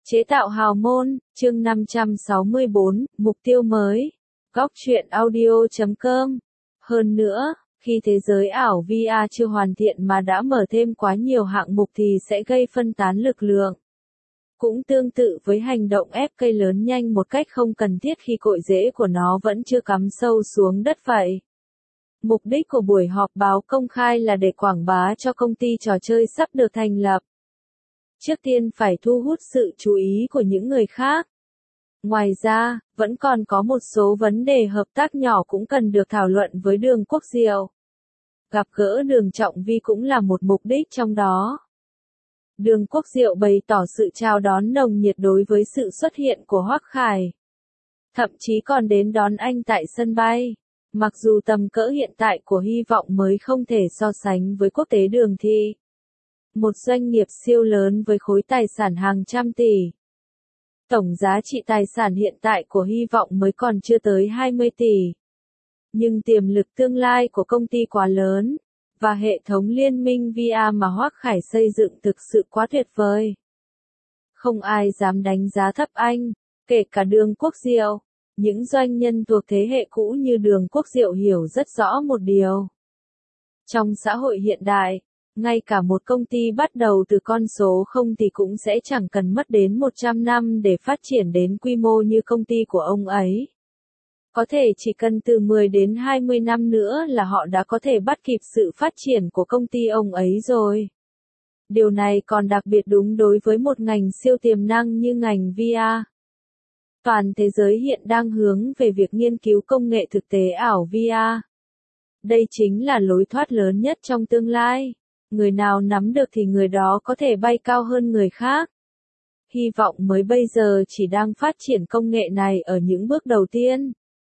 Chế tạo hào môn, chương 564, mục tiêu mới. Góc truyện audio.com. Hơn nữa, khi thế giới ảo VR chưa hoàn thiện mà đã mở thêm quá nhiều hạng mục thì sẽ gây phân tán lực lượng. Cũng tương tự với hành động ép cây lớn nhanh một cách không cần thiết khi cội rễ của nó vẫn chưa cắm sâu xuống đất vậy. Mục đích của buổi họp báo công khai là để quảng bá cho công ty trò chơi sắp được thành lập. Trước tiên phải thu hút sự chú ý của những người khác. Ngoài ra, vẫn còn có một số vấn đề hợp tác nhỏ cũng cần được thảo luận với Đường Quốc Diệu. Gặp gỡ Đường Trọng Vi cũng là một mục đích trong đó. Đường Quốc Diệu bày tỏ sự chào đón nồng nhiệt đối với sự xuất hiện của Hoắc Khải. Thậm chí còn đến đón anh tại sân bay. Mặc dù tầm cỡ hiện tại của Hy vọng mới không thể so sánh với quốc tế Đường thì một doanh nghiệp siêu lớn với khối tài sản hàng trăm tỷ. Tổng giá trị tài sản hiện tại của Hy vọng mới còn chưa tới 20 tỷ. Nhưng tiềm lực tương lai của công ty quá lớn, và hệ thống liên minh VR mà Hoắc Khải xây dựng thực sự quá tuyệt vời. Không ai dám đánh giá thấp anh, kể cả Đường Quốc Diệu. Những doanh nhân thuộc thế hệ cũ như Đường Quốc Diệu hiểu rất rõ một điều. Trong xã hội hiện đại, ngay cả một công ty bắt đầu từ con số 0 thì cũng sẽ chẳng cần mất đến 100 năm để phát triển đến quy mô như công ty của ông ấy. Có thể chỉ cần từ 10 đến 20 năm nữa là họ đã có thể bắt kịp sự phát triển của công ty ông ấy rồi. Điều này còn đặc biệt đúng đối với một ngành siêu tiềm năng như ngành VR. Toàn thế giới hiện đang hướng về việc nghiên cứu công nghệ thực tế ảo VR. Đây chính là lối thoát lớn nhất trong tương lai. Người nào nắm được thì người đó có thể bay cao hơn người khác. Hy vọng mới bây giờ chỉ đang phát triển công nghệ này ở những bước đầu tiên.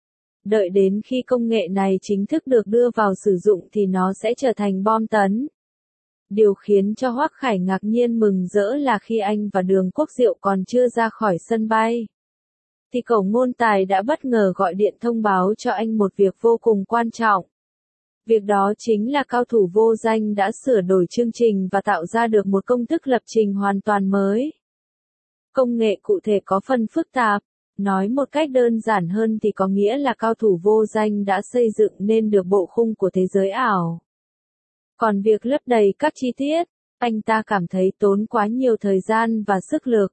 Đợi đến khi công nghệ này chính thức được đưa vào sử dụng thì nó sẽ trở thành bom tấn. Điều khiến cho Hoắc Khải ngạc nhiên mừng rỡ là khi anh và Đường Quốc Diệu còn chưa ra khỏi sân bay, thì cậu ngôn tài đã bất ngờ gọi điện thông báo cho anh một việc vô cùng quan trọng. Việc đó chính là cao thủ vô danh đã sửa đổi chương trình và tạo ra được một công thức lập trình hoàn toàn mới. Công nghệ cụ thể có phần phức tạp, nói một cách đơn giản hơn thì có nghĩa là cao thủ vô danh đã xây dựng nên được bộ khung của thế giới ảo. Còn việc lấp đầy các chi tiết, anh ta cảm thấy tốn quá nhiều thời gian và sức lực.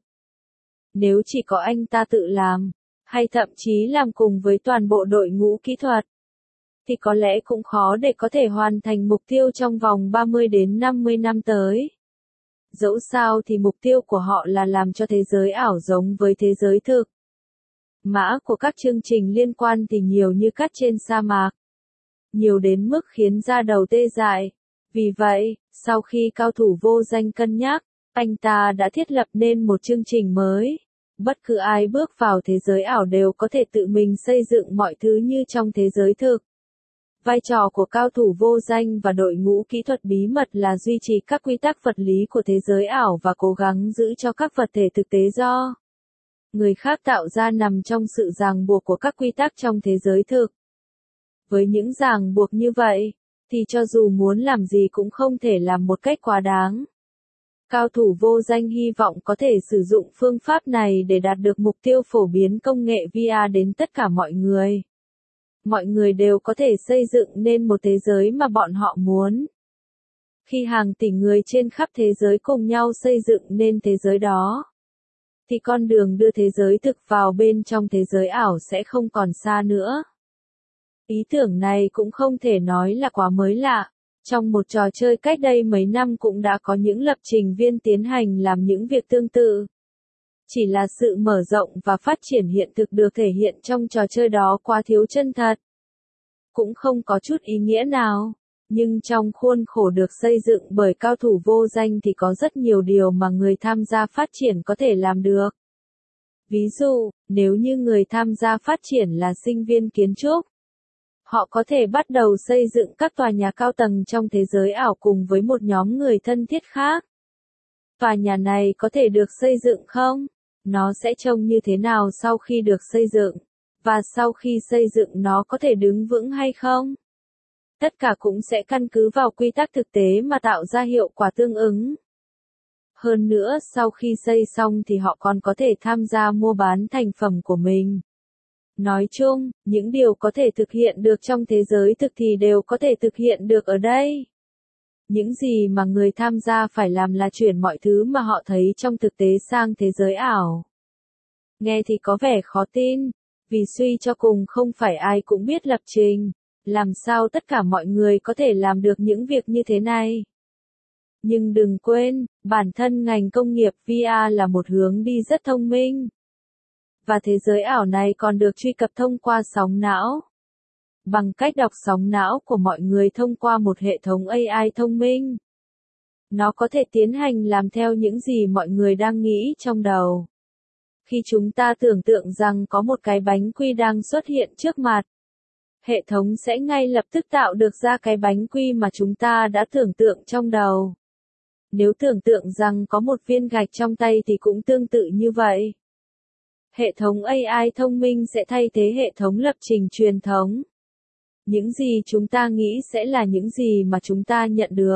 Nếu chỉ có anh ta tự làm, hay thậm chí làm cùng với toàn bộ đội ngũ kỹ thuật, thì có lẽ cũng khó để có thể hoàn thành mục tiêu trong vòng 30 đến 50 năm tới. Dẫu sao thì mục tiêu của họ là làm cho thế giới ảo giống với thế giới thực. Mã của các chương trình liên quan thì nhiều như cát trên sa mạc. Nhiều đến mức khiến da đầu tê dại. Vì vậy, sau khi cao thủ vô danh cân nhắc, anh ta đã thiết lập nên một chương trình mới. Bất cứ ai bước vào thế giới ảo đều có thể tự mình xây dựng mọi thứ như trong thế giới thực. Vai trò của cao thủ vô danh và đội ngũ kỹ thuật bí mật là duy trì các quy tắc vật lý của thế giới ảo và cố gắng giữ cho các vật thể thực tế do người khác tạo ra nằm trong sự ràng buộc của các quy tắc trong thế giới thực. Với những ràng buộc như vậy, thì cho dù muốn làm gì cũng không thể làm một cách quá đáng. Cao thủ vô danh hy vọng có thể sử dụng phương pháp này để đạt được mục tiêu phổ biến công nghệ VR đến tất cả mọi người. Mọi người đều có thể xây dựng nên một thế giới mà bọn họ muốn. Khi hàng tỷ người trên khắp thế giới cùng nhau xây dựng nên thế giới đó, thì con đường đưa thế giới thực vào bên trong thế giới ảo sẽ không còn xa nữa. Ý tưởng này cũng không thể nói là quá mới lạ. Trong một trò chơi cách đây mấy năm cũng đã có những lập trình viên tiến hành làm những việc tương tự. Chỉ là sự mở rộng và phát triển hiện thực được thể hiện trong trò chơi đó quá thiếu chân thật. Cũng không có chút ý nghĩa nào. Nhưng trong khuôn khổ được xây dựng bởi cao thủ vô danh thì có rất nhiều điều mà người tham gia phát triển có thể làm được. Ví dụ, nếu như người tham gia phát triển là sinh viên kiến trúc, họ có thể bắt đầu xây dựng các tòa nhà cao tầng trong thế giới ảo cùng với một nhóm người thân thiết khác. Tòa nhà này có thể được xây dựng không? Nó sẽ trông như thế nào sau khi được xây dựng? Và sau khi xây dựng nó có thể đứng vững hay không? Tất cả cũng sẽ căn cứ vào quy tắc thực tế mà tạo ra hiệu quả tương ứng. Hơn nữa sau khi xây xong thì họ còn có thể tham gia mua bán thành phẩm của mình. Nói chung, những điều có thể thực hiện được trong thế giới thực thì đều có thể thực hiện được ở đây. Những gì mà người tham gia phải làm là chuyển mọi thứ mà họ thấy trong thực tế sang thế giới ảo. Nghe thì có vẻ khó tin, vì suy cho cùng không phải ai cũng biết lập trình. Làm sao tất cả mọi người có thể làm được những việc như thế này? Nhưng đừng quên, bản thân ngành công nghiệp VR là một hướng đi rất thông minh. Và thế giới ảo này còn được truy cập thông qua sóng não. Bằng cách đọc sóng não của mọi người thông qua một hệ thống AI thông minh. Nó có thể tiến hành làm theo những gì mọi người đang nghĩ trong đầu. Khi chúng ta tưởng tượng rằng có một cái bánh quy đang xuất hiện trước mặt, hệ thống sẽ ngay lập tức tạo được ra cái bánh quy mà chúng ta đã tưởng tượng trong đầu. Nếu tưởng tượng rằng có một viên gạch trong tay thì cũng tương tự như vậy. Hệ thống AI thông minh sẽ thay thế hệ thống lập trình truyền thống. Những gì chúng ta nghĩ sẽ là những gì mà chúng ta nhận được.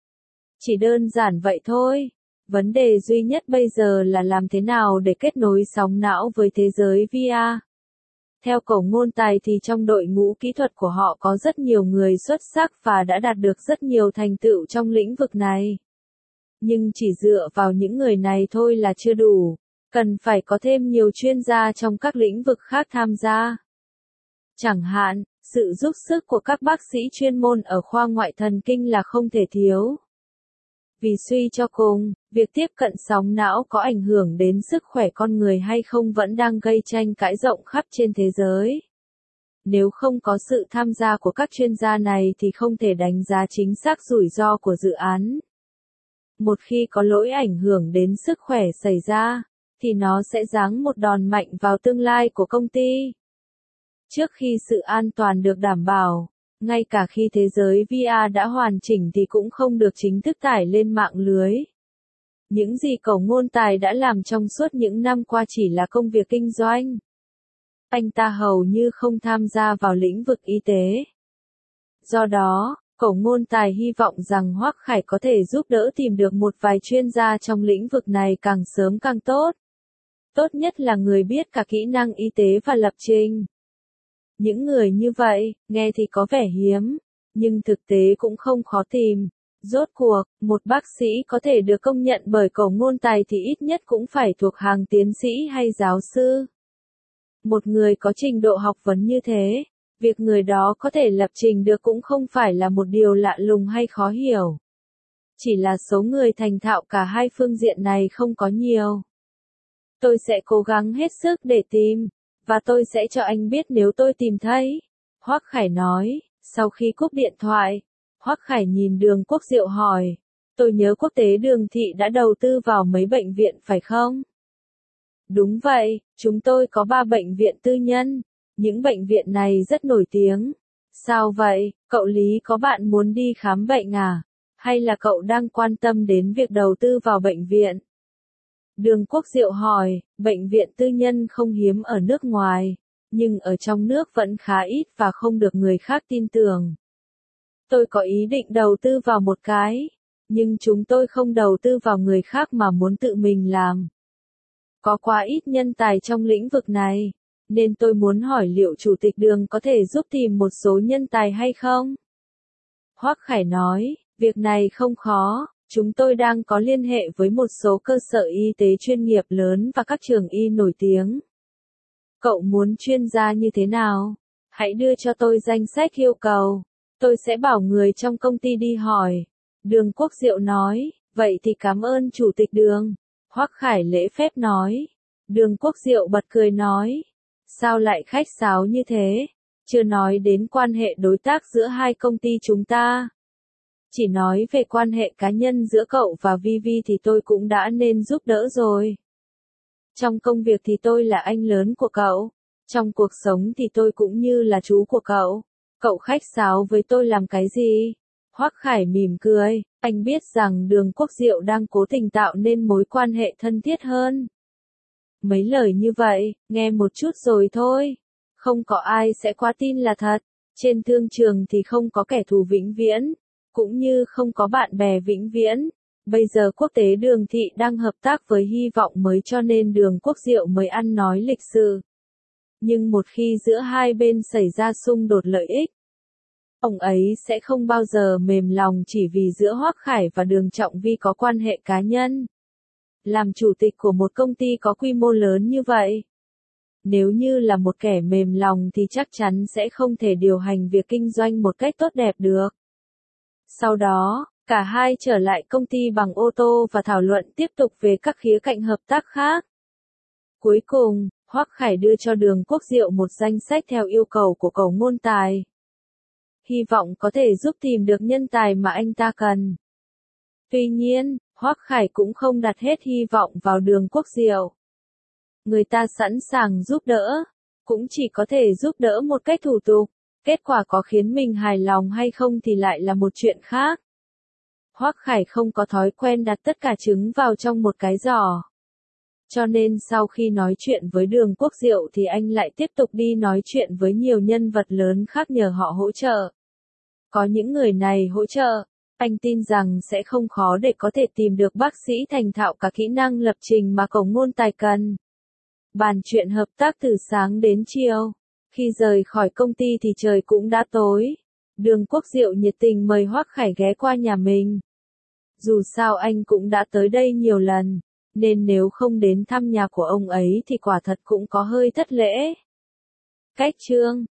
Chỉ đơn giản vậy thôi. Vấn đề duy nhất bây giờ là làm thế nào để kết nối sóng não với thế giới VR. Theo Cẩu Ngôn Tài thì trong đội ngũ kỹ thuật của họ có rất nhiều người xuất sắc và đã đạt được rất nhiều thành tựu trong lĩnh vực này. Nhưng chỉ dựa vào những người này thôi là chưa đủ. Cần phải có thêm nhiều chuyên gia trong các lĩnh vực khác tham gia. Chẳng hạn, sự giúp sức của các bác sĩ chuyên môn ở khoa ngoại thần kinh là không thể thiếu. Vì suy cho cùng, việc tiếp cận sóng não có ảnh hưởng đến sức khỏe con người hay không vẫn đang gây tranh cãi rộng khắp trên thế giới. Nếu không có sự tham gia của các chuyên gia này thì không thể đánh giá chính xác rủi ro của dự án. Một khi có lỗi ảnh hưởng đến sức khỏe xảy ra, thì nó sẽ giáng một đòn mạnh vào tương lai của công ty. Trước khi sự an toàn được đảm bảo, ngay cả khi thế giới VR đã hoàn chỉnh thì cũng không được chính thức tải lên mạng lưới. Những gì Cẩu Ngôn Tài đã làm trong suốt những năm qua chỉ là công việc kinh doanh. Anh ta hầu như không tham gia vào lĩnh vực y tế. Do đó, Cẩu Ngôn Tài hy vọng rằng Hoắc Khải có thể giúp đỡ tìm được một vài chuyên gia trong lĩnh vực này càng sớm càng tốt. Tốt nhất là người biết cả kỹ năng y tế và lập trình. Những người như vậy, nghe thì có vẻ hiếm, nhưng thực tế cũng không khó tìm. Rốt cuộc, một bác sĩ có thể được công nhận bởi Cẩu Ngôn Tài thì ít nhất cũng phải thuộc hàng tiến sĩ hay giáo sư. Một người có trình độ học vấn như thế, việc người đó có thể lập trình được cũng không phải là một điều lạ lùng hay khó hiểu. Chỉ là số người thành thạo cả hai phương diện này không có nhiều. Tôi sẽ cố gắng hết sức để tìm, và tôi sẽ cho anh biết nếu tôi tìm thấy. Hoắc Khải nói, sau khi cúp điện thoại, Hoắc Khải nhìn Đường Quốc Diệu hỏi, tôi nhớ Quốc tế Đường Thị đã đầu tư vào mấy bệnh viện phải không? Đúng vậy, chúng tôi có 3 bệnh viện tư nhân, những bệnh viện này rất nổi tiếng. Sao vậy, cậu Lý có bạn muốn đi khám bệnh à? Hay là cậu đang quan tâm đến việc đầu tư vào bệnh viện? Đường Quốc Diệu hỏi, bệnh viện tư nhân không hiếm ở nước ngoài, nhưng ở trong nước vẫn khá ít và không được người khác tin tưởng. Tôi có ý định đầu tư vào một cái, nhưng chúng tôi không đầu tư vào người khác mà muốn tự mình làm. Có quá ít nhân tài trong lĩnh vực này, nên tôi muốn hỏi liệu Chủ tịch Đường có thể giúp tìm một số nhân tài hay không? Hoắc Khải nói, việc này không khó. Chúng tôi đang có liên hệ với một số cơ sở y tế chuyên nghiệp lớn và các trường y nổi tiếng. Cậu muốn chuyên gia như thế nào? Hãy đưa cho tôi danh sách yêu cầu. Tôi sẽ bảo người trong công ty đi hỏi. Đường Quốc Diệu nói, vậy thì cảm ơn Chủ tịch Đường. Hoắc Khải lễ phép nói. Đường Quốc Diệu bật cười nói, sao lại khách sáo như thế? Chưa nói đến quan hệ đối tác giữa hai công ty chúng ta. Chỉ nói về quan hệ cá nhân giữa cậu và Vivi thì tôi cũng đã nên giúp đỡ rồi. Trong công việc thì tôi là anh lớn của cậu. Trong cuộc sống thì tôi cũng như là chú của cậu. Cậu khách sáo với tôi làm cái gì? Hoắc Khải mỉm cười, anh biết rằng Đường Quốc Diệu đang cố tình tạo nên mối quan hệ thân thiết hơn. Mấy lời như vậy, nghe một chút rồi thôi. Không có ai sẽ quá tin là thật. Trên thương trường thì không có kẻ thù vĩnh viễn. Cũng như không có bạn bè vĩnh viễn. Bây giờ quốc tế Đường Thị đang hợp tác với Hy vọng mới cho nên Đường Quốc Diệu mới ăn nói lịch sự. Nhưng một khi giữa hai bên xảy ra xung đột lợi ích, ông ấy sẽ không bao giờ mềm lòng chỉ vì giữa Hoắc Khải và Đường Trọng Vi có quan hệ cá nhân. Làm chủ tịch của một công ty có quy mô lớn như vậy, nếu như là một kẻ mềm lòng thì chắc chắn sẽ không thể điều hành việc kinh doanh một cách tốt đẹp được. Sau đó, cả hai trở lại công ty bằng ô tô và thảo luận tiếp tục về các khía cạnh hợp tác khác. Cuối cùng, Hoắc Khải đưa cho Đường Quốc Diệu một danh sách theo yêu cầu của Cầu Ngôn Tài. Hy vọng có thể giúp tìm được nhân tài mà anh ta cần. Tuy nhiên, Hoắc Khải cũng không đặt hết hy vọng vào Đường Quốc Diệu. Người ta sẵn sàng giúp đỡ, cũng chỉ có thể giúp đỡ một cách thủ tục. Kết quả có khiến mình hài lòng hay không thì lại là một chuyện khác. Hoắc Khải không có thói quen đặt tất cả trứng vào trong một cái giỏ. Cho nên sau khi nói chuyện với Đường Quốc Diệu thì anh lại tiếp tục đi nói chuyện với nhiều nhân vật lớn khác nhờ họ hỗ trợ. Có những người này hỗ trợ, anh tin rằng sẽ không khó để có thể tìm được bác sĩ thành thạo cả kỹ năng lập trình mà Cầu Ngôn Tài cần. Bàn chuyện hợp tác từ sáng đến chiều. Khi rời khỏi công ty thì trời cũng đã tối. Đường Quốc Diệu nhiệt tình mời Hoắc Khải ghé qua nhà mình. Dù sao anh cũng đã tới đây nhiều lần, nên nếu không đến thăm nhà của ông ấy thì quả thật cũng có hơi thất lễ. Cách chương